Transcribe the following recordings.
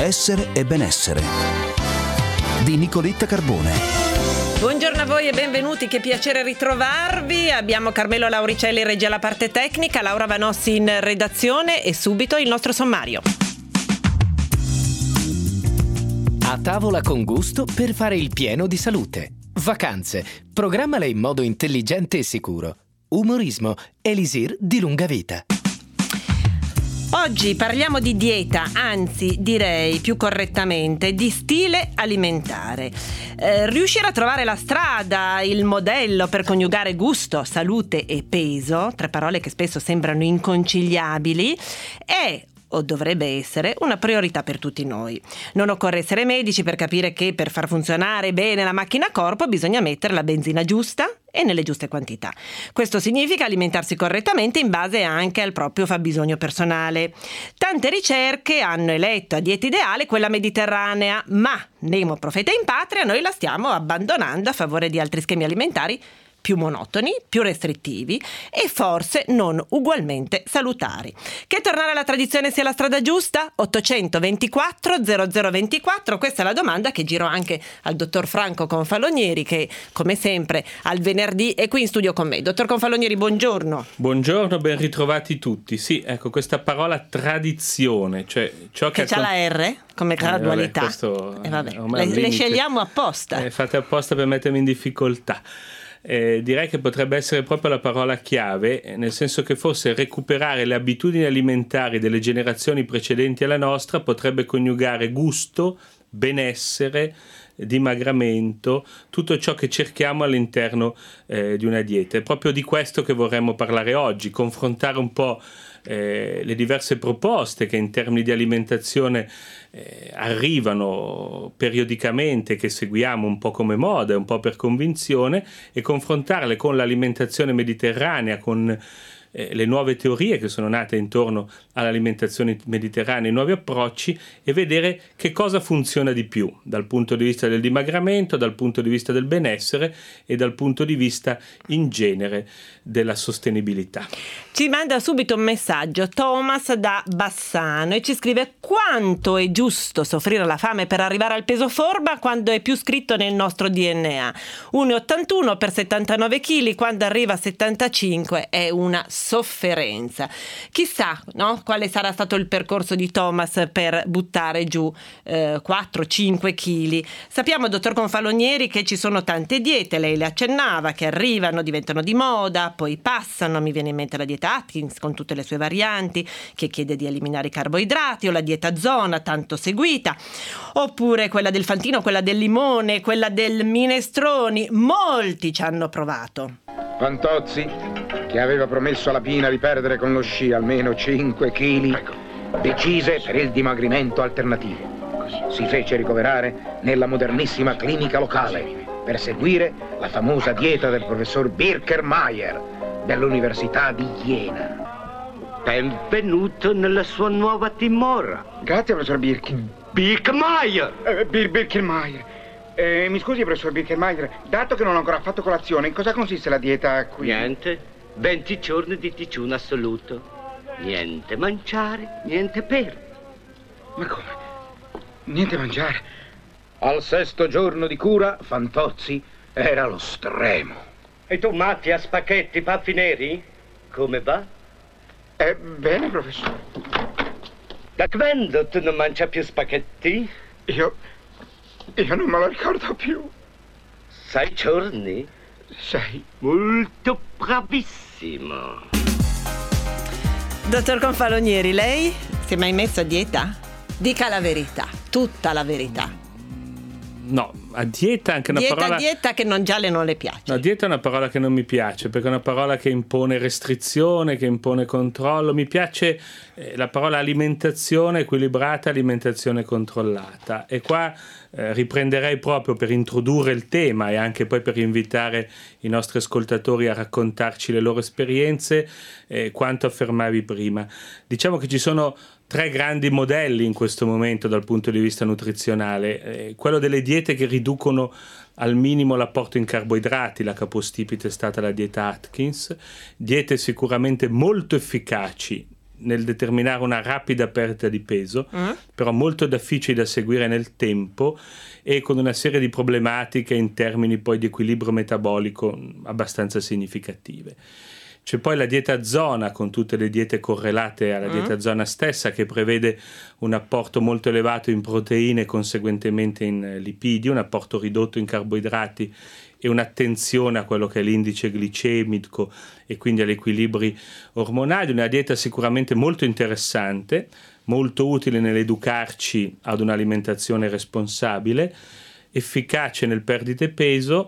essere e benessere di Nicoletta Carbone. Buongiorno a voi e benvenuti, che piacere ritrovarvi. Abbiamo Carmelo Lauricelli in regia alla parte tecnica, Laura Vanossi in redazione e subito il nostro sommario. A tavola con gusto per fare il pieno di salute. Vacanze, programmale in modo intelligente e sicuro. Umorismo, Elisir di lunga vita. Oggi parliamo di dieta, anzi direi più correttamente di stile alimentare. Riuscire a trovare la strada, il modello per coniugare gusto, salute e peso, tre parole che spesso sembrano inconciliabili, è o dovrebbe essere una priorità per tutti noi. Non occorre essere medici per capire che per far funzionare bene la macchina corpo bisogna mettere la benzina giusta e nelle giuste quantità. Questo significa alimentarsi correttamente in base anche al proprio fabbisogno personale. Tante ricerche hanno eletto a dieta ideale quella mediterranea, ma Nemo profeta in patria noi la stiamo abbandonando a favore di altri schemi alimentari più monotoni, più restrittivi e forse non ugualmente salutari. Che tornare alla tradizione sia la strada giusta? 824 0024, questa è la domanda che giro anche al dottor Franco Confalonieri, che come sempre al venerdì è qui in studio con me. Dottor Confalonieri, buongiorno. Buongiorno, ben ritrovati tutti. Sì, ecco, questa parola tradizione, cioè ciò che c'ha la R come gradualità. Le scegliamo apposta. Fate apposta per mettermi in difficoltà. Direi che potrebbe essere proprio la parola chiave, nel senso che forse recuperare le abitudini alimentari delle generazioni precedenti alla nostra potrebbe coniugare gusto, benessere, dimagramento, tutto ciò che cerchiamo all'interno di una dieta. È proprio di questo che vorremmo parlare oggi, confrontare un po' le diverse proposte che in termini di alimentazione arrivano periodicamente, che seguiamo un po' come moda, un po' per convinzione, e confrontarle con l'alimentazione mediterranea, con le nuove teorie che sono nate intorno all'alimentazione mediterranea, i nuovi approcci, e vedere che cosa funziona di più dal punto di vista del dimagramento, dal punto di vista del benessere e dal punto di vista in genere della sostenibilità. Ci manda subito un messaggio Thomas da Bassano e ci scrive: quanto è giusto soffrire la fame per arrivare al peso forma quando è più scritto nel nostro DNA? 1,81 per 79 kg, quando arriva a 75 è una sofferenza. Chissà, no? Quale sarà stato il percorso di Thomas per buttare giù 4-5 kg. Sappiamo, dottor Confalonieri, che ci sono tante diete, lei le accennava, che arrivano, diventano di moda, poi passano. Mi viene in mente la dieta Atkins con tutte le sue varianti, che chiede di eliminare i carboidrati, o la dieta zona tanto seguita, oppure quella del Fantino, quella del limone, quella del minestroni. Molti ci hanno provato. Fantozzi, che aveva promesso alla Pina di perdere con lo sci almeno 5 kg, decise per il dimagrimento alternativo. Si fece ricoverare nella modernissima clinica locale per seguire la famosa dieta del professor Birkermeier dell'Università di Jena. Benvenuto nella sua nuova dimora. Grazie, professor Birkermeier! Birkermeier. Mi scusi, professor Birkermeier, dato che non ho ancora fatto colazione, in cosa consiste la dieta qui? Niente, 20 giorni di digiuno assoluto. Niente mangiare, niente bere. Ma come? Niente mangiare? Al 6° giorno di cura, Fantozzi era allo stremo. E tu matti a spaghetti, baffi neri? Come va? Bene, professore. Da quando tu non mangi più spaghetti? Io non me lo ricordo più. 6 giorni? 6. Molto bravissimo. Dottor Confalonieri, lei si è mai messo a dieta? Dica la verità, tutta la verità. No, a dieta anche una parola... Dieta che non le piace. No, dieta è una parola che non mi piace, perché è una parola che impone restrizione, che impone controllo. Mi piace la parola alimentazione equilibrata, alimentazione controllata. E qua riprenderei proprio per introdurre il tema e anche poi per invitare i nostri ascoltatori a raccontarci le loro esperienze, quanto affermavi prima. Diciamo che ci sono 3 grandi modelli in questo momento dal punto di vista nutrizionale. Quello delle diete che riducono al minimo l'apporto in carboidrati, la capostipite è stata la dieta Atkins, diete sicuramente molto efficaci nel determinare una rapida perdita di peso, però molto difficili da seguire nel tempo e con una serie di problematiche in termini poi di equilibrio metabolico abbastanza significative. C'è poi la dieta zona, con tutte le diete correlate alla dieta zona stessa, che prevede un apporto molto elevato in proteine e conseguentemente in lipidi, un apporto ridotto in carboidrati e un'attenzione a quello che è l'indice glicemico e quindi agli equilibri ormonali. Una dieta sicuramente molto interessante, molto utile nell'educarci ad un'alimentazione responsabile, efficace nel perdite peso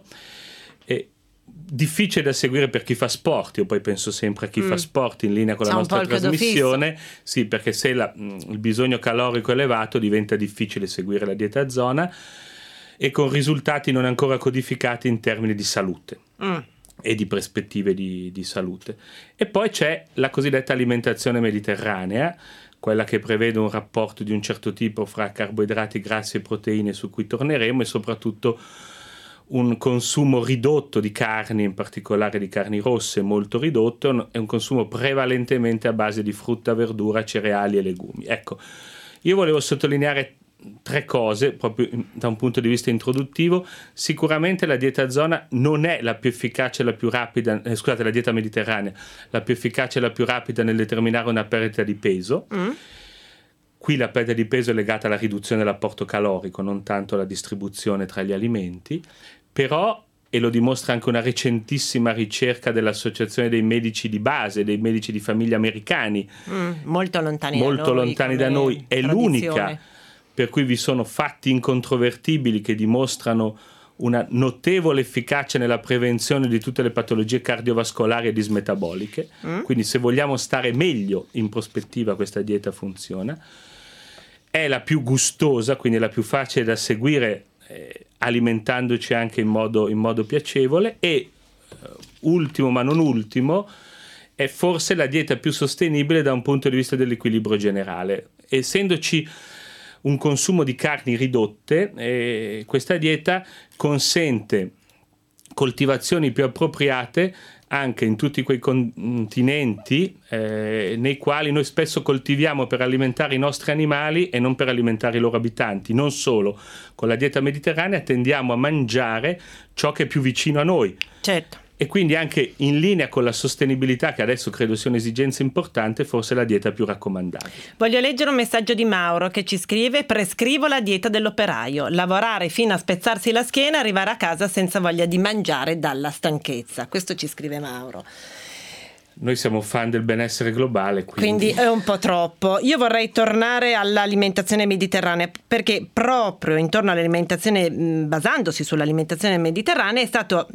e difficile da seguire per chi fa sport. Io poi penso sempre a chi fa sport in linea con la nostra trasmissione, sì, perché se il bisogno calorico è elevato diventa difficile seguire la dieta zona e con risultati non ancora codificati in termini di salute e di prospettive di salute. E poi c'è la cosiddetta alimentazione mediterranea, quella che prevede un rapporto di un certo tipo fra carboidrati, grassi e proteine, su cui torneremo, e soprattutto un consumo ridotto di carni, in particolare di carni rosse, molto ridotto, e un consumo prevalentemente a base di frutta, verdura, cereali e legumi. Ecco, io volevo sottolineare 3 cose proprio da un punto di vista introduttivo. Sicuramente la dieta zona non è la più efficace, la più rapida, la dieta mediterranea, la più efficace e la più rapida nel determinare una perdita di peso. Qui la perdita di peso è legata alla riduzione dell'apporto calorico, non tanto alla distribuzione tra gli alimenti, però, e lo dimostra anche una recentissima ricerca dell'Associazione dei medici di base, dei medici di famiglia americani, molto lontani da noi, è l'unica per cui vi sono fatti incontrovertibili che dimostrano una notevole efficacia nella prevenzione di tutte le patologie cardiovascolari e dismetaboliche. Quindi se vogliamo stare meglio in prospettiva, questa dieta funziona. È la più gustosa, quindi è la più facile da seguire, alimentandoci anche in modo piacevole, e ultimo ma non ultimo, è forse la dieta più sostenibile da un punto di vista dell'equilibrio generale. Essendoci un consumo di carni ridotte, questa dieta consente coltivazioni più appropriate anche in tutti quei continenti nei quali noi spesso coltiviamo per alimentare i nostri animali e non per alimentare i loro abitanti. Non solo, con la dieta mediterranea tendiamo a mangiare ciò che è più vicino a noi. Certo. E quindi anche in linea con la sostenibilità, che adesso credo sia un'esigenza importante, forse la dieta più raccomandabile. Voglio leggere un messaggio di Mauro che ci scrive: prescrivo la dieta dell'operaio, lavorare fino a spezzarsi la schiena, arrivare a casa senza voglia di mangiare dalla stanchezza. Questo ci scrive Mauro. Noi siamo fan del benessere globale, quindi è un po' troppo. Io vorrei tornare all'alimentazione mediterranea, perché proprio intorno all'alimentazione, basandosi sull'alimentazione mediterranea, è stato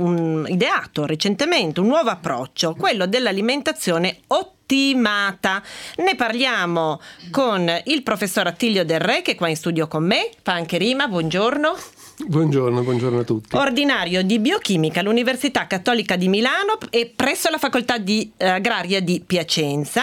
ideato recentemente un nuovo approccio, quello dell'alimentazione ottimata. Ne parliamo con il professor Attilio Del Re, che è qua in studio con me, fa anche rima. Buongiorno. Buongiorno a tutti. Ordinario di biochimica all'Università Cattolica di Milano e presso la Facoltà di Agraria di Piacenza,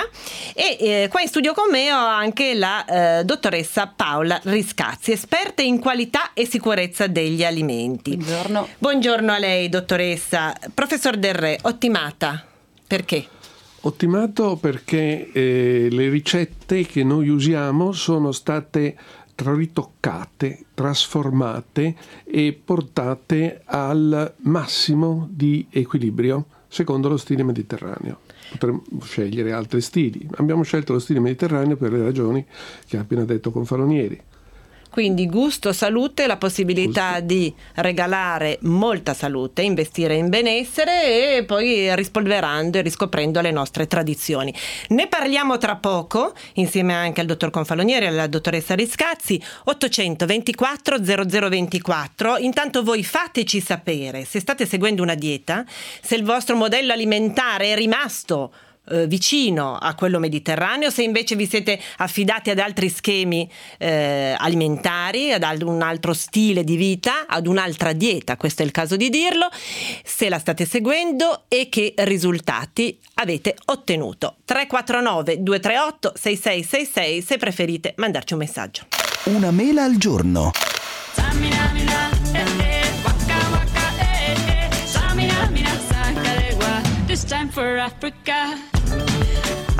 e qua in studio con me ho anche la dottoressa Paola Riscazzi, esperta in qualità e sicurezza degli alimenti. Buongiorno a lei, dottoressa. Professor Del Re, ottimata, perché? Ottimato perché le ricette che noi usiamo sono state ritoccate, trasformate e portate al massimo di equilibrio secondo lo stile mediterraneo. Potremmo scegliere altri stili. Abbiamo scelto lo stile mediterraneo per le ragioni che ha appena detto Confalonieri. Quindi gusto, salute, la possibilità di regalare molta salute, investire in benessere e poi rispolverando e riscoprendo le nostre tradizioni. Ne parliamo tra poco insieme anche al dottor Confalonieri e alla dottoressa Riscazzi. 824 0024. Intanto voi fateci sapere se state seguendo una dieta, se il vostro modello alimentare è rimasto vicino a quello mediterraneo, se invece vi siete affidati ad altri schemi alimentari, ad un altro stile di vita, ad un'altra dieta, questo è il caso di dirlo, se la state seguendo e che risultati avete ottenuto. 349 238 6666 se preferite mandarci un messaggio. Una mela al giorno.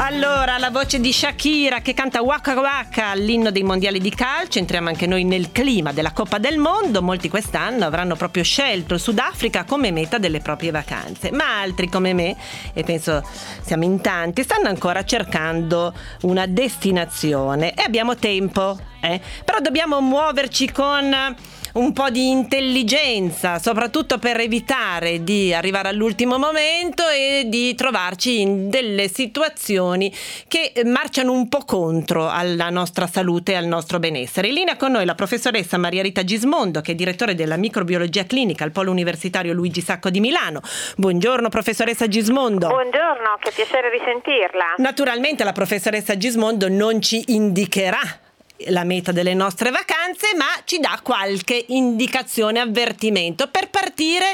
Allora, la voce di Shakira che canta Waka Waka, l'inno dei mondiali di calcio. Entriamo anche noi nel clima della Coppa del Mondo. Molti quest'anno avranno proprio scelto il Sudafrica come meta delle proprie vacanze, ma altri come me, e penso siamo in tanti, stanno ancora cercando una destinazione e abbiamo tempo, però dobbiamo muoverci con un po' di intelligenza, soprattutto per evitare di arrivare all'ultimo momento e di trovarci in delle situazioni che marciano un po' contro alla nostra salute e al nostro benessere. In linea con noi la professoressa Maria Rita Gismondo, che è direttore della microbiologia clinica al Polo Universitario Luigi Sacco di Milano. Buongiorno professoressa Gismondo. Buongiorno, che piacere risentirla. Naturalmente la professoressa Gismondo non ci indicherà la meta delle nostre vacanze, ma ci dà qualche indicazione, avvertimento per partire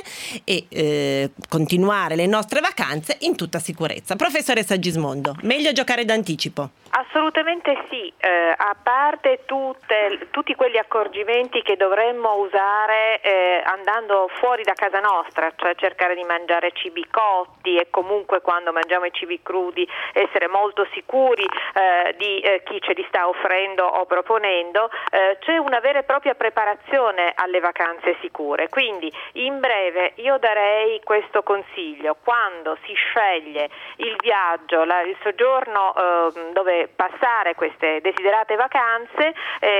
e continuare le nostre vacanze in tutta sicurezza. Professoressa Gismondo, meglio giocare d'anticipo? Assolutamente sì, a parte tutti quegli accorgimenti che dovremmo usare andando fuori da casa nostra, cioè cercare di mangiare cibi cotti e comunque quando mangiamo i cibi crudi essere molto sicuri di chi ce li sta offrendo o proponendo, c'è una vera e propria preparazione alle vacanze sicure. Quindi in breve io darei questo consiglio: quando si sceglie il viaggio, il soggiorno dove passare queste desiderate vacanze,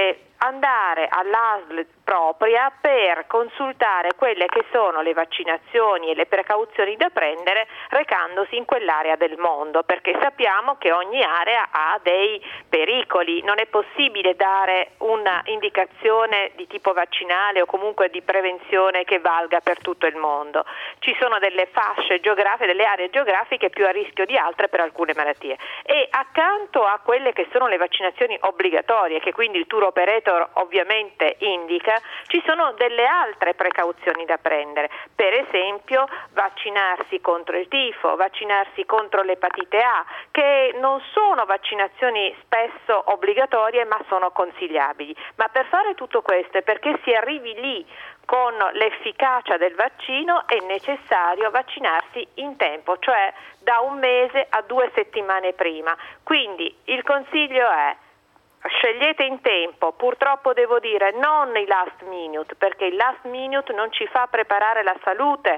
andare all'ASL propria per consultare quelle che sono le vaccinazioni e le precauzioni da prendere recandosi in quell'area del mondo, perché sappiamo che ogni area ha dei pericoli. Non è possibile dare una indicazione di tipo vaccinale o comunque di prevenzione che valga per tutto il mondo. Ci sono delle fasce geografiche, delle aree geografiche più a rischio di altre per alcune malattie, e accanto a quelle che sono le vaccinazioni obbligatorie, che quindi il tour operator ovviamente indica, ci sono delle altre precauzioni da prendere. Per esempio vaccinarsi contro il tifo, vaccinarsi contro l'epatite A, che non sono vaccinazioni spesso obbligatorie ma sono consigliabili. Ma per fare tutto questo e perché si arrivi lì con l'efficacia del vaccino è necessario vaccinarsi in tempo, cioè da 1 mese a 2 settimane prima. Quindi il consiglio è: scegliete in tempo, purtroppo devo dire non i last minute, perché il last minute non ci fa preparare la salute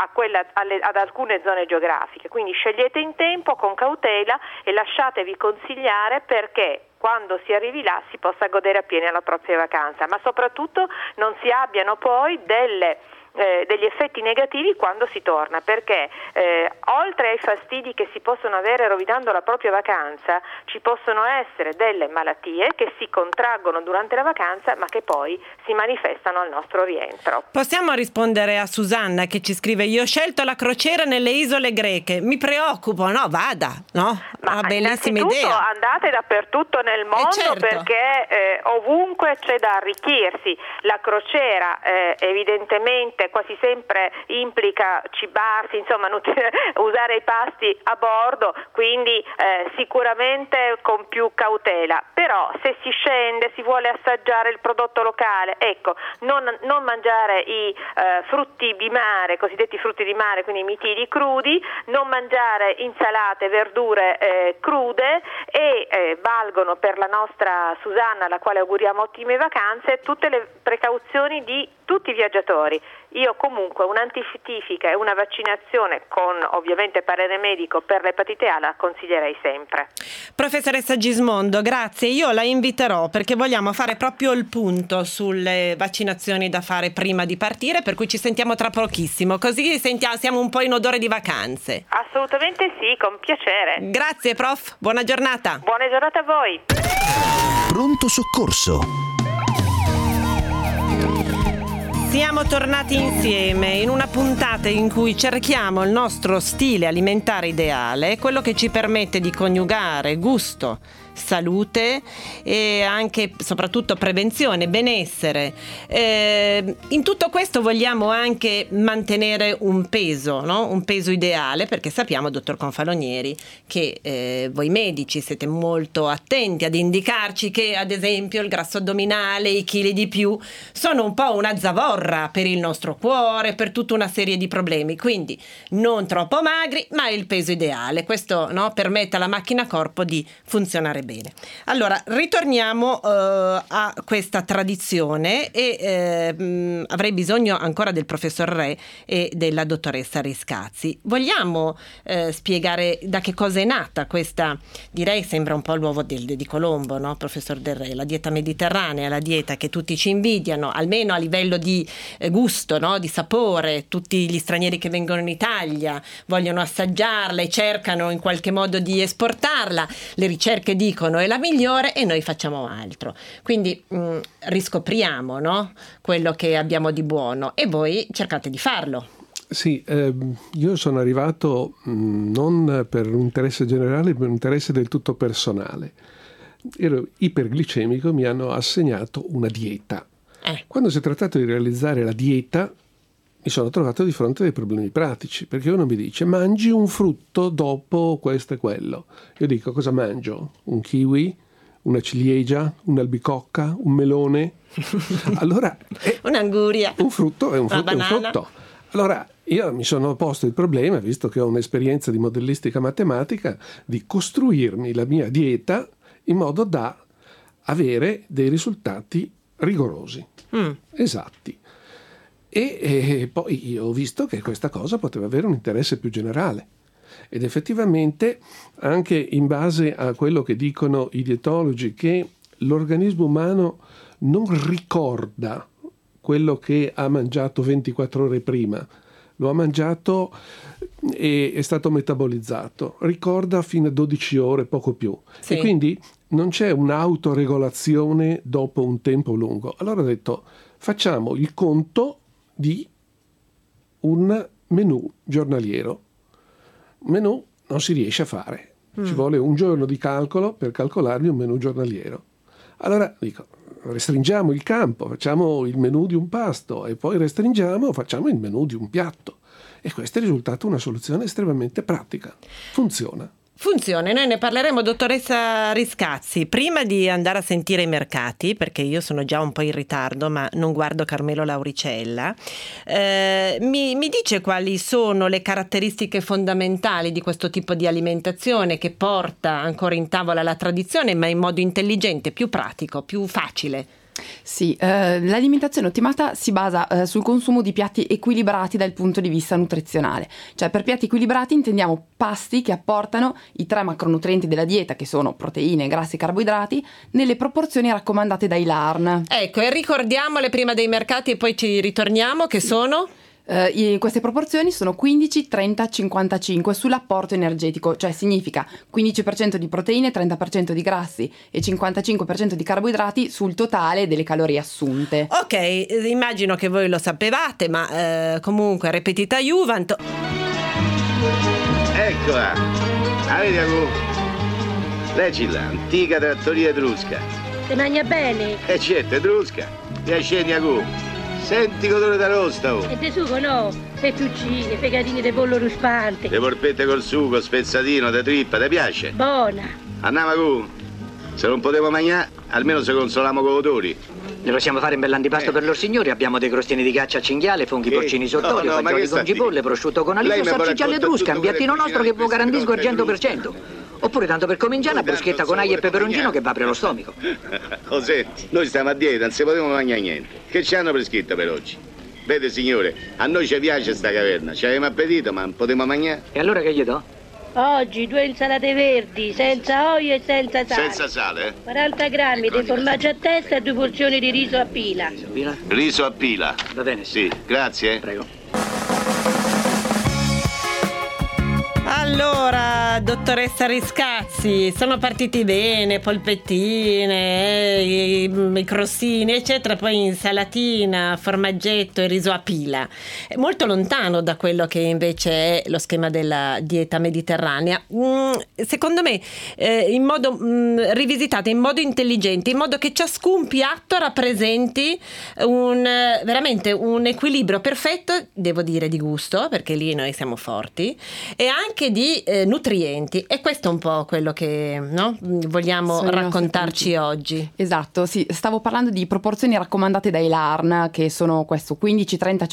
ad alcune zone geografiche, quindi scegliete in tempo con cautela e lasciatevi consigliare perché quando si arrivi là si possa godere appieno la propria vacanza, ma soprattutto non si abbiano poi degli effetti negativi quando si torna, perché oltre ai fastidi che si possono avere rovinando la propria vacanza, ci possono essere delle malattie che si contraggono durante la vacanza ma che poi si manifestano al nostro rientro. Possiamo rispondere a Susanna che ci scrive: io ho scelto la crociera nelle isole greche, mi preoccupo. No, vada, no? Ma una bellissima idea. Andate dappertutto nel mondo, certo, perché ovunque c'è da arricchirsi. La crociera evidentemente quasi sempre implica cibarsi, insomma usare i pasti a bordo, quindi sicuramente con più cautela. Però se si scende, si vuole assaggiare il prodotto locale, ecco, non mangiare i frutti di mare, cosiddetti frutti di mare, quindi i mitili crudi, non mangiare insalate, verdure crude, e valgono per la nostra Susanna, alla quale auguriamo ottime vacanze, tutte le precauzioni di tutti i viaggiatori. Io comunque un'antifitifica e una vaccinazione con ovviamente parere medico per l'epatite A la consiglierei sempre. Professoressa Gismondo, grazie. Io la inviterò perché vogliamo fare proprio il punto sulle vaccinazioni da fare prima di partire, per cui ci sentiamo tra pochissimo, così siamo un po' in odore di vacanze. Assolutamente sì, con piacere. Grazie prof, buona giornata. Buona giornata a voi. Pronto soccorso. Siamo tornati insieme in una puntata in cui cerchiamo il nostro stile alimentare ideale, quello che ci permette di coniugare gusto, salute e anche soprattutto prevenzione, benessere. In tutto questo vogliamo anche mantenere un peso, no? Un peso ideale, perché sappiamo, dottor Confalonieri, che voi medici siete molto attenti ad indicarci che ad esempio il grasso addominale, i chili di più sono un po' una zavorra per il nostro cuore, per tutta una serie di problemi, quindi non troppo magri ma il peso ideale. Questo, no, permette alla macchina corpo di funzionare bene. Allora ritorniamo a questa tradizione e avrei bisogno ancora del professor Re e della dottoressa Riscazzi. Vogliamo spiegare da che cosa è nata questa, direi sembra un po' l'uovo di Colombo, no, professor Del Re, la dieta mediterranea, la dieta che tutti ci invidiano, almeno a livello di gusto, no, di sapore. Tutti gli stranieri che vengono in Italia vogliono assaggiarla e cercano in qualche modo di esportarla. Le ricerche dicono è la migliore e noi facciamo altro. Quindi riscopriamo, no, quello che abbiamo di buono e voi cercate di farlo. Sì, io sono arrivato non per un interesse generale, per un interesse del tutto personale. Ero iperglicemico, mi hanno assegnato una dieta. Quando si è trattato di realizzare la dieta mi sono trovato di fronte a dei problemi pratici, perché uno mi dice mangi un frutto dopo questo e quello. Io dico cosa mangio? Un kiwi? Una ciliegia? Un'albicocca? Un melone? Allora, un'anguria. Un frutto è un frutto, è un frutto. Allora io mi sono posto il problema, visto che ho un'esperienza di modellistica matematica, di costruirmi la mia dieta in modo da avere dei risultati rigorosi, esatti. E poi io ho visto che questa cosa poteva avere un interesse più generale. Ed effettivamente, anche in base a quello che dicono i dietologi, che l'organismo umano non ricorda quello che ha mangiato 24 ore prima, lo ha mangiato e è stato metabolizzato, ricorda fino a 12 ore, poco più. Sì. E quindi non c'è un'autoregolazione dopo un tempo lungo. Allora ho detto, facciamo il conto di un menù giornaliero. Menù non si riesce a fare, ci vuole un giorno di calcolo per calcolarmi un menù giornaliero. Allora dico, restringiamo il campo, facciamo il menù di un pasto e poi restringiamo, facciamo il menù di un piatto. E questa è risultata una soluzione estremamente pratica. Funziona. Noi ne parleremo, dottoressa Riscazzi, prima di andare a sentire i mercati, perché io sono già un po' in ritardo, ma non guardo Carmelo Lauricella. Mi dice quali sono le caratteristiche fondamentali di questo tipo di alimentazione che porta ancora in tavola la tradizione, ma in modo intelligente, più pratico, più facile? Sì, l'alimentazione ottimata si basa sul consumo di piatti equilibrati dal punto di vista nutrizionale. Cioè, per piatti equilibrati intendiamo pasti che apportano i 3 macronutrienti della dieta, che sono proteine, grassi e carboidrati, nelle proporzioni raccomandate dai LARN. Ecco, e ricordiamole prima dei mercati e poi ci ritorniamo, che sono? Queste proporzioni sono 15, 30, 55 sull'apporto energetico, cioè significa 15% di proteine, 30% di grassi e 55% di carboidrati sul totale delle calorie assunte. Ok, immagino che voi lo sapevate, ma comunque repetita iuvant. Eccola, avete avuto? Leggila, antica trattoria etrusca. Ti mangia bene? Certo, etrusca, piaceni a cu. Senti l'odore d'arrosto. E di sugo no, fettuccine, fegatini di pollo ruspante. Le polpette col sugo, spezzatino, de trippa, ti piace? Buona. Andiamo qui. Se non potevo mangiare, almeno se consoliamo con odori. Ne possiamo fare un bell'antipasto per loro signori. Abbiamo dei crostini di caccia a cinghiale, funghi porcini sott'olio, fagioli con cipolle, prosciutto con aliso, salsiccia all'etrusca, un piattino nostro che vi garantisco al 100%. Oppure, tanto per cominciare, una bruschetta con aglio e peperoncino che va apre lo stomaco. Cos'è? Noi stiamo a dieta, non si poteva mangiare niente. Che ci hanno prescritto per oggi? Vede, signore, a noi ci piace sta caverna. Ci avevamo appetito, ma non potevamo mangiare. E allora che gli do? Oggi 2 insalate verdi, senza olio e senza sale. Senza sale, 40 grammi di formaggio a testa e 2 porzioni di riso a pila. Riso a pila? Va bene. Sì, grazie. Prego. Allora, dottoressa Riscazzi, sono partiti bene, polpettine, i crostini, eccetera, poi insalatina, formaggetto e riso a pila. È molto lontano da quello che invece è lo schema della dieta mediterranea. Secondo me, in modo rivisitato, in modo intelligente, in modo che ciascun piatto rappresenti veramente un equilibrio perfetto, devo dire, di gusto, perché lì noi siamo forti, e anche di nutrienti, e questo è un po' quello che vogliamo raccontarci oggi. Esatto, sì, stavo parlando di proporzioni raccomandate dai LARN, che sono questo 15, 30,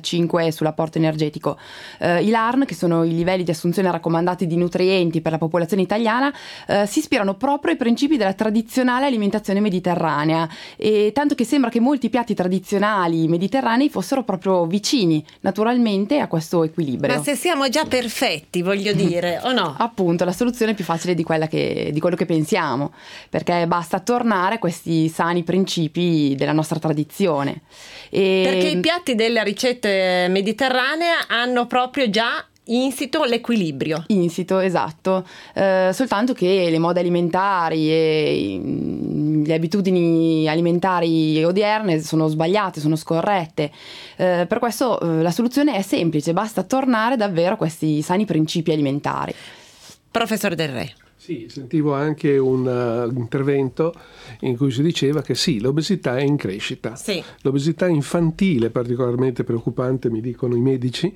55 sull'apporto energetico. I LARN, che sono i livelli di assunzione raccomandati di nutrienti per la popolazione italiana, si ispirano proprio ai principi della tradizionale alimentazione mediterranea, e tanto che sembra che molti piatti tradizionali mediterranei fossero proprio vicini naturalmente a questo equilibrio. Ma se siamo già perfetti, voglio dire, o no? Appunto, la soluzione è più facile di quello che pensiamo, perché basta tornare a questi sani principi della nostra tradizione. Perché i piatti delle ricette mediterranee hanno proprio già insito l'equilibrio. Insito, esatto. Soltanto che le mode alimentari e le abitudini alimentari odierne sono sbagliate, sono scorrette. Per questo la soluzione è semplice, basta tornare davvero a questi sani principi alimentari. Professor Del Re. Sì, sentivo anche un intervento in cui si diceva che sì, l'obesità è in crescita. Sì. L'obesità infantile è particolarmente preoccupante, mi dicono i medici,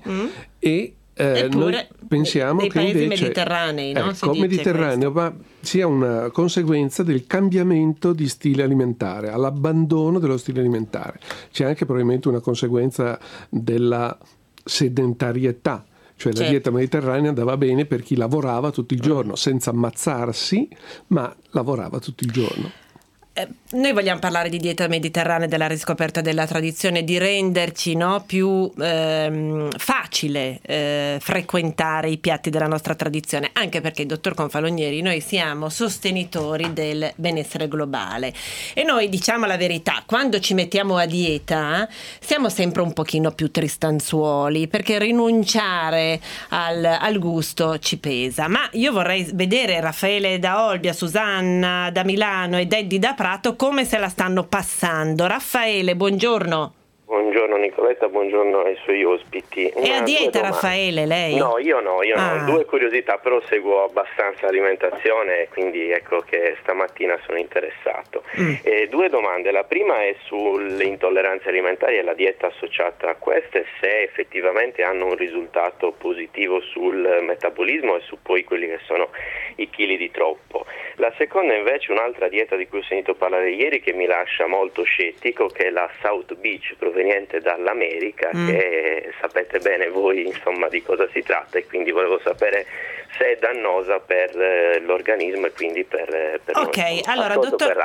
e noi pensiamo dei che paesi invece mediterranei, no? Mediterraneo, ma sia una conseguenza del cambiamento di stile alimentare, all'abbandono dello stile alimentare. C'è anche probabilmente una conseguenza della sedentarietà. Cioè la dieta mediterranea andava bene per chi lavorava tutto il giorno, senza ammazzarsi, ma lavorava tutto il giorno. Noi vogliamo parlare di dieta mediterranea, della riscoperta della tradizione, di renderci più facile frequentare i piatti della nostra tradizione, anche perché, dottor Confalonieri, noi siamo sostenitori del benessere globale e noi, diciamo la verità, quando ci mettiamo a dieta siamo sempre un pochino più tristanzuoli, perché rinunciare al gusto ci pesa. Ma io vorrei vedere Raffaele da Olbia, Susanna da Milano e Deddi da Prato come se la stanno passando. Raffaele, buongiorno. Buongiorno Nicoletta, buongiorno ai suoi ospiti. È a dieta Raffaele, lei? No, io no. Due curiosità, però seguo abbastanza alimentazione, quindi ecco che stamattina sono interessato. Due domande, la prima è sulle intolleranze alimentari e la dieta associata a queste, se effettivamente hanno un risultato positivo sul metabolismo e su poi quelli che sono i chili di troppo. La seconda invece un'altra dieta di cui ho sentito parlare ieri che mi lascia molto scettico, che è la South Beach, proveniente dall'America, che sapete bene voi insomma di cosa si tratta, e quindi volevo sapere se è dannosa per l'organismo e quindi per ok, noi. Allora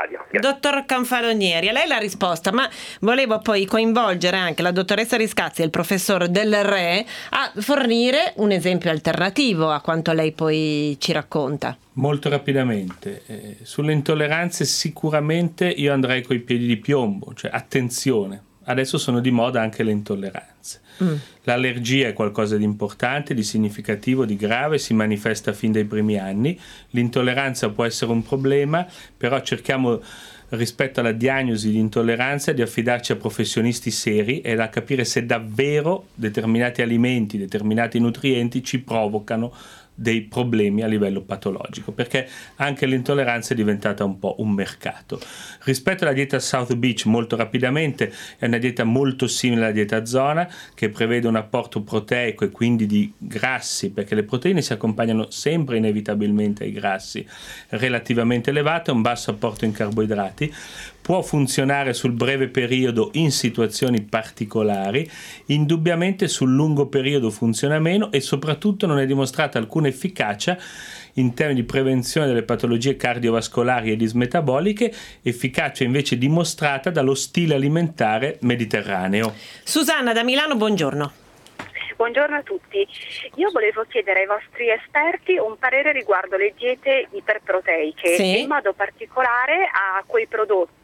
dottor Confalonieri, a lei la risposta, ma volevo poi coinvolgere anche la dottoressa Riscazzi e il professor Del Re a fornire un esempio alternativo a quanto lei poi ci racconta. Molto rapidamente, sulle intolleranze sicuramente io andrei coi piedi di piombo, cioè attenzione. Adesso sono di moda anche le intolleranze. L'allergia è qualcosa di importante, di significativo, di grave, si manifesta fin dai primi anni. L'intolleranza può essere un problema, però cerchiamo rispetto alla diagnosi di intolleranza di affidarci a professionisti seri e da capire se davvero determinati alimenti, determinati nutrienti ci provocano dei problemi a livello patologico, perché anche l'intolleranza è diventata un po' un mercato. Rispetto alla dieta South Beach, molto rapidamente, è una dieta molto simile alla dieta zona, che prevede un apporto proteico e quindi di grassi, perché le proteine si accompagnano sempre inevitabilmente ai grassi, relativamente elevato, un basso apporto in carboidrati. Può funzionare sul breve periodo in situazioni particolari, indubbiamente sul lungo periodo funziona meno e soprattutto non è dimostrata alcuna efficacia in termini di prevenzione delle patologie cardiovascolari e dismetaboliche, efficacia invece dimostrata dallo stile alimentare mediterraneo. Susanna da Milano, buongiorno. Buongiorno a tutti. Io volevo chiedere ai vostri esperti un parere riguardo le diete iperproteiche, in modo particolare a quei prodotti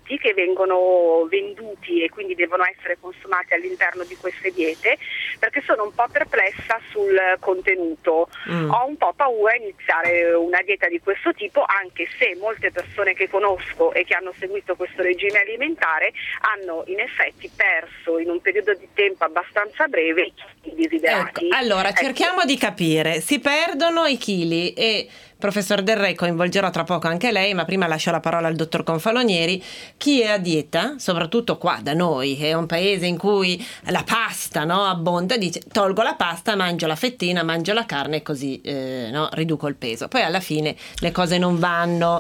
prodotti che vengono venduti e quindi devono essere consumati all'interno di queste diete, perché sono un po' perplessa sul contenuto. Ho un po' paura a iniziare una dieta di questo tipo, anche se molte persone che conosco e che hanno seguito questo regime alimentare hanno in effetti perso in un periodo di tempo abbastanza breve i desiderati. Allora, cerchiamo di capire, si perdono i chili e professor Del Re, coinvolgerò tra poco anche lei, ma prima lascio la parola al dottor Confalonieri. Chi è a dieta, soprattutto qua da noi, che è un paese in cui la pasta, no, abbonda, dice tolgo la pasta, mangio la fettina, mangio la carne e così riduco il peso. Poi alla fine le cose non vanno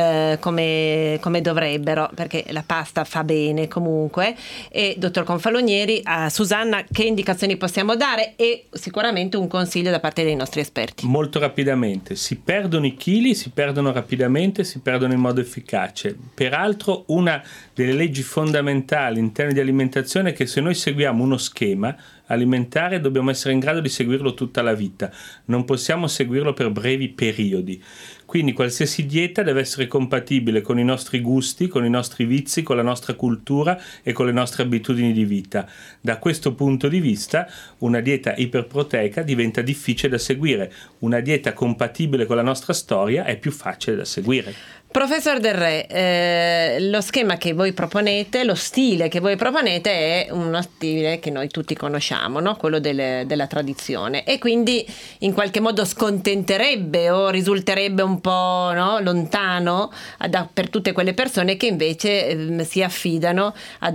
come dovrebbero, perché la pasta fa bene comunque. E dottor Confalonieri, a Susanna che indicazioni possiamo dare e sicuramente un consiglio da parte dei nostri esperti? Molto rapidamente, si perdono i chili, si perdono rapidamente, si perdono in modo efficace. Peraltro una delle leggi fondamentali in termini di alimentazione è che se noi seguiamo uno schema alimentare dobbiamo essere in grado di seguirlo tutta la vita, non possiamo seguirlo per brevi periodi. Quindi qualsiasi dieta deve essere compatibile con i nostri gusti, con i nostri vizi, con la nostra cultura e con le nostre abitudini di vita. Da questo punto di vista una dieta iperproteica diventa difficile da seguire, una dieta compatibile con la nostra storia è più facile da seguire. Professor Del Re, lo schema che voi proponete, lo stile che voi proponete è uno stile che noi tutti conosciamo, no? Quello della tradizione, e quindi in qualche modo scontenterebbe o risulterebbe un po', no, lontano per tutte quelle persone che invece si affidano ad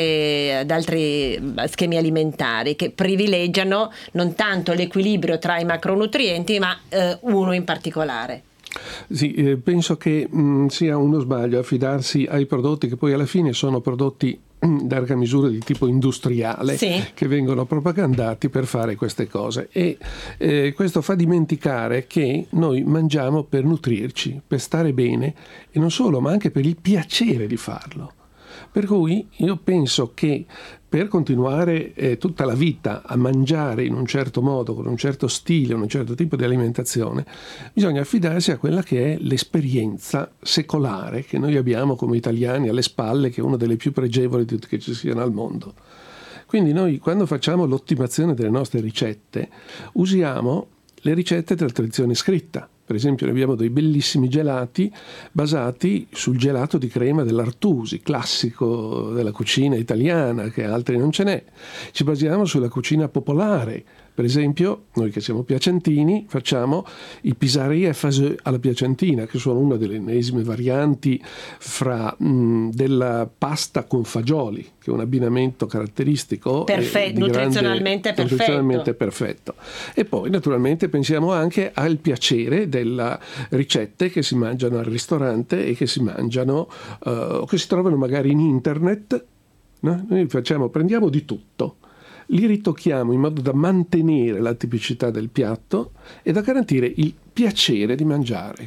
altri schemi alimentari che privilegiano non tanto l'equilibrio tra i macronutrienti ma uno in particolare. Sì, penso che sia uno sbaglio affidarsi ai prodotti che poi alla fine sono prodotti larga misura di tipo industriale, sì, che vengono propagandati per fare queste cose e questo fa dimenticare che noi mangiamo per nutrirci, per stare bene e non solo, ma anche per il piacere di farlo. Per cui io penso che per continuare tutta la vita a mangiare in un certo modo, con un certo stile, un certo tipo di alimentazione, bisogna affidarsi a quella che è l'esperienza secolare che noi abbiamo come italiani alle spalle, che è una delle più pregevoli che ci siano al mondo. Quindi noi quando facciamo l'ottimazione delle nostre ricette usiamo le ricette della tradizione scritta. Per esempio noi abbiamo dei bellissimi gelati basati sul gelato di crema dell'Artusi, classico della cucina italiana, che altri non ce n'è. Ci basiamo sulla cucina popolare. Per esempio, noi che siamo piacentini facciamo i pisarì e faseux alla piacentina, che sono una delle ennesime varianti della pasta con fagioli, che è un abbinamento caratteristico nutrizionalmente perfetto. E poi naturalmente pensiamo anche al piacere delle ricette che si mangiano al ristorante e che si mangiano o che si trovano magari in internet, no? Noi prendiamo di tutto, li ritocchiamo in modo da mantenere la tipicità del piatto e da garantire il piacere di mangiare.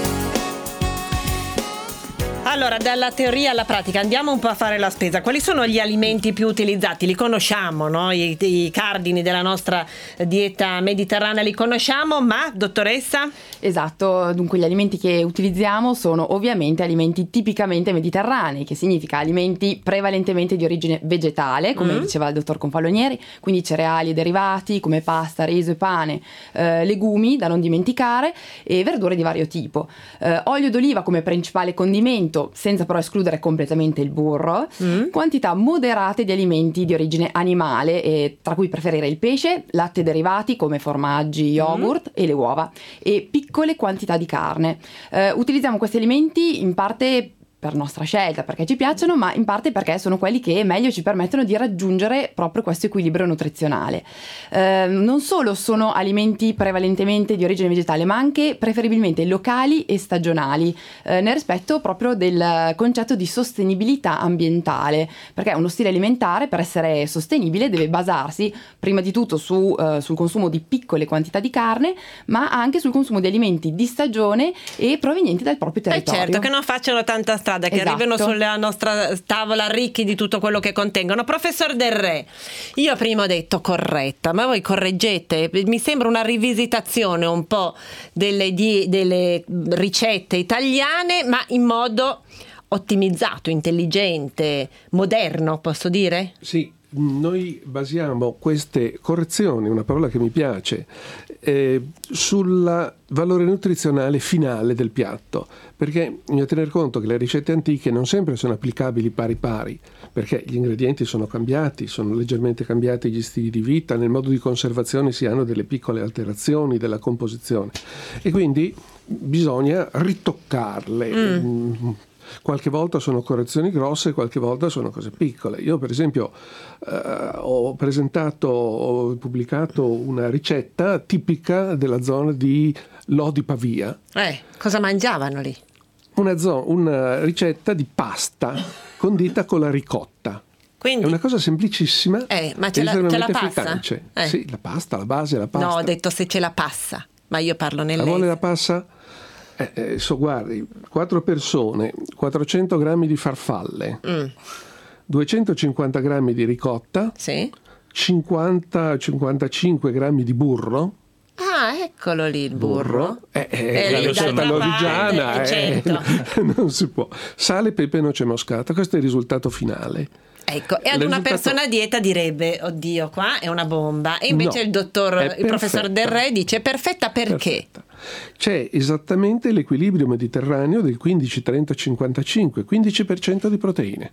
Allora, dalla teoria alla pratica, andiamo un po' a fare la spesa. Quali sono gli alimenti più utilizzati? Li conosciamo, no? I cardini della nostra dieta mediterranea li conosciamo, ma dottoressa? Esatto, dunque gli alimenti che utilizziamo sono ovviamente alimenti tipicamente mediterranei, che significa alimenti prevalentemente di origine vegetale, come diceva il dottor Confalonieri, quindi cereali e derivati come pasta, riso e pane, legumi da non dimenticare e verdure di vario tipo. Olio d'oliva come principale condimento, senza però escludere completamente il burro, quantità moderate di alimenti di origine animale, e tra cui preferire il pesce, latte derivati come formaggi, yogurt e le uova, e piccole quantità di carne. Utilizziamo questi alimenti in parte per nostra scelta, perché ci piacciono, ma in parte perché sono quelli che meglio ci permettono di raggiungere proprio questo equilibrio nutrizionale. Non solo sono alimenti prevalentemente di origine vegetale, ma anche preferibilmente locali e stagionali, nel rispetto proprio del concetto di sostenibilità ambientale, perché uno stile alimentare, per essere sostenibile, deve basarsi prima di tutto sul consumo di piccole quantità di carne, ma anche sul consumo di alimenti di stagione e provenienti dal proprio territorio. Certo, che non facciano tanta strada, che arrivino sulla nostra tavola ricchi di tutto quello che contengono. Professor Del Re, io prima ho detto corretta, ma voi correggete, mi sembra una rivisitazione un po' delle ricette italiane, ma in modo ottimizzato, intelligente, moderno, posso dire? Sì, noi basiamo queste correzioni, una parola che mi piace, sul valore nutrizionale finale del piatto, perché bisogna tener conto che le ricette antiche non sempre sono applicabili pari pari, perché gli ingredienti sono cambiati, sono leggermente cambiati gli stili di vita, nel modo di conservazione si hanno delle piccole alterazioni della composizione e quindi bisogna ritoccarle. Qualche volta sono correzioni grosse, qualche volta sono cose piccole. Io per esempio ho pubblicato una ricetta tipica della zona di Lodi Pavia. Cosa mangiavano lì? Una ricetta di pasta condita con la ricotta. Quindi, è una cosa semplicissima. Ma c'è la pasta? Sì, la pasta, la base, la pasta. No, ho detto se c'è la passa, ma io parlo nell'ese. La vuole la passa? Guardi, 4 persone, 400 grammi di farfalle, 250 grammi di ricotta, 50-55 grammi di burro. Ah, eccolo lì il burro. La ricetta lodigiana, certo. Non si può. Sale, pepe e noce moscata, questo è il risultato finale. Ecco, e ad una persona a dieta direbbe, oddio, qua è una bomba. E invece il professor Del Re dice perfetta perché? Perfetta. C'è esattamente l'equilibrio mediterraneo del 15-30-55, 15% di proteine,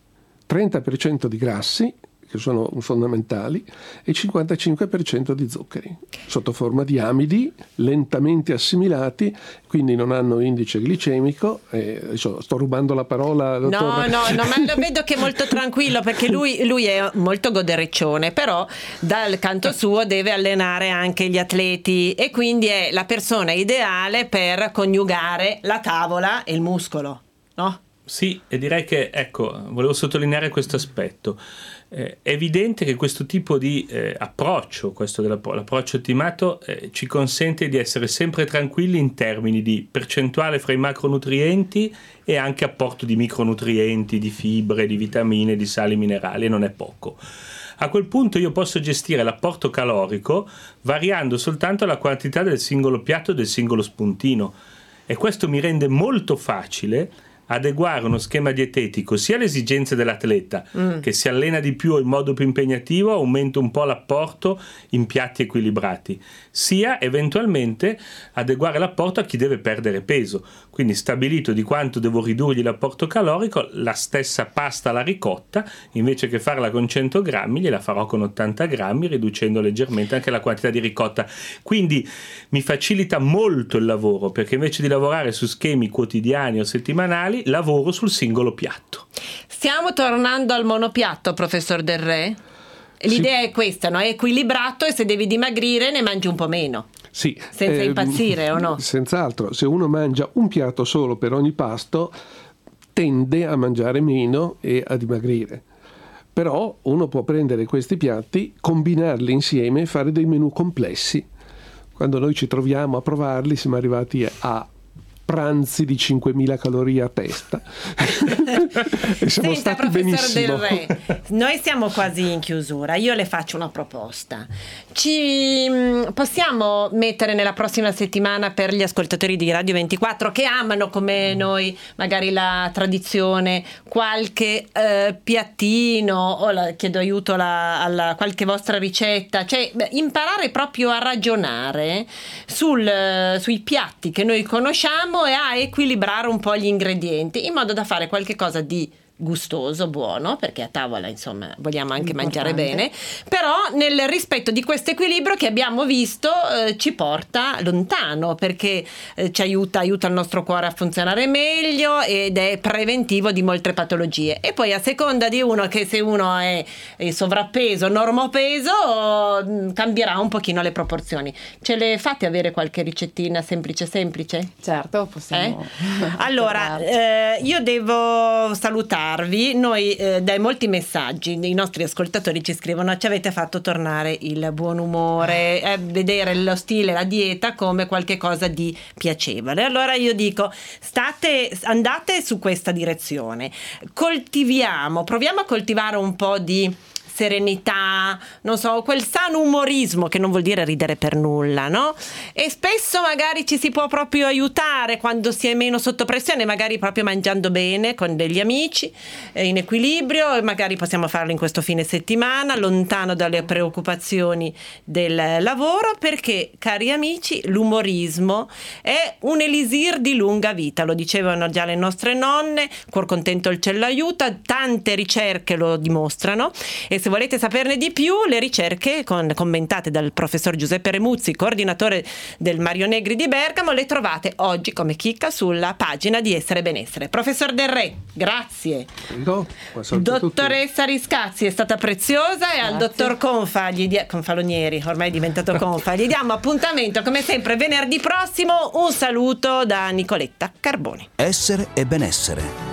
30% di grassi, che sono fondamentali, e 55% di zuccheri, sotto forma di amidi lentamente assimilati, quindi non hanno indice glicemico. Sto rubando la parola, dottore. No, ma lo vedo che è molto tranquillo, perché lui è molto godereccione, però dal canto suo deve allenare anche gli atleti e quindi è la persona ideale per coniugare la tavola e il muscolo, no? Sì, e direi che, volevo sottolineare questo aspetto. È evidente che questo tipo di approccio, questo l'approccio ottimato, ci consente di essere sempre tranquilli in termini di percentuale fra i macronutrienti e anche apporto di micronutrienti, di fibre, di vitamine, di sali minerali, e non è poco. A quel punto io posso gestire l'apporto calorico variando soltanto la quantità del singolo piatto e del singolo spuntino, e questo mi rende molto facile adeguare uno schema dietetico sia alle esigenze dell'atleta che si allena di più in modo più impegnativo, aumento un po' l'apporto in piatti equilibrati, sia eventualmente adeguare l'apporto a chi deve perdere peso, quindi stabilito di quanto devo ridurgli l'apporto calorico, la stessa pasta alla ricotta invece che farla con 100 grammi gliela farò con 80 grammi, riducendo leggermente anche la quantità di ricotta. Quindi mi facilita molto il lavoro, perché invece di lavorare su schemi quotidiani o settimanali lavoro sul singolo piatto. Stiamo tornando al monopiatto, professor Del Re? L'idea è questa, no? È equilibrato, e se devi dimagrire ne mangi un po' meno. Sì. Senza impazzire, o no? Senz'altro, se uno mangia un piatto solo per ogni pasto tende a mangiare meno e a dimagrire. Però uno può prendere questi piatti, combinarli insieme e fare dei menù complessi. Quando noi ci troviamo a provarli siamo arrivati a pranzi di 5.000 calorie a testa. E siamo stati benissimo. Del Re, noi siamo quasi in chiusura. Io le faccio una proposta. Possiamo mettere nella prossima settimana, per gli ascoltatori di Radio 24 che amano come noi magari la tradizione, qualche piattino, o chiedo aiuto alla qualche vostra ricetta, cioè imparare proprio a ragionare sui piatti che noi conosciamo e a equilibrare un po' gli ingredienti in modo da fare qualche cosa di gustoso, buono, perché a tavola insomma vogliamo anche mangiare bene, però nel rispetto di questo equilibrio che abbiamo visto ci porta lontano, perché ci aiuta il nostro cuore a funzionare meglio ed è preventivo di molte patologie. E poi a seconda di uno, che se uno è sovrappeso, normopeso, cambierà un pochino le proporzioni. Ce le fate avere qualche ricettina semplice? Certo, possiamo. Allora, io devo salutare. Noi dai molti messaggi i nostri ascoltatori ci scrivono: ci avete fatto tornare il buon umore, vedere lo stile, la dieta come qualche cosa di piacevole. Allora io dico, andate su questa direzione, proviamo a coltivare un po' di serenità, non so, quel sano umorismo, che non vuol dire ridere per nulla, no? E spesso magari ci si può proprio aiutare quando si è meno sotto pressione, magari proprio mangiando bene con degli amici, in equilibrio, e magari possiamo farlo in questo fine settimana, lontano dalle preoccupazioni del lavoro, perché, cari amici, l'umorismo è un elisir di lunga vita, lo dicevano già le nostre nonne, cuor contento il cielo aiuta, tante ricerche lo dimostrano, e se volete saperne di più, le ricerche commentate dal professor Giuseppe Remuzzi, coordinatore del Mario Negri di Bergamo, le trovate oggi come chicca sulla pagina di Essere Benessere. Professor Del Re, grazie. Dottoressa Riscazzi è stata preziosa, e al dottor Confalonieri, ormai è diventato Confa, gli diamo appuntamento come sempre venerdì prossimo. Un saluto da Nicoletta Carboni. Essere e benessere.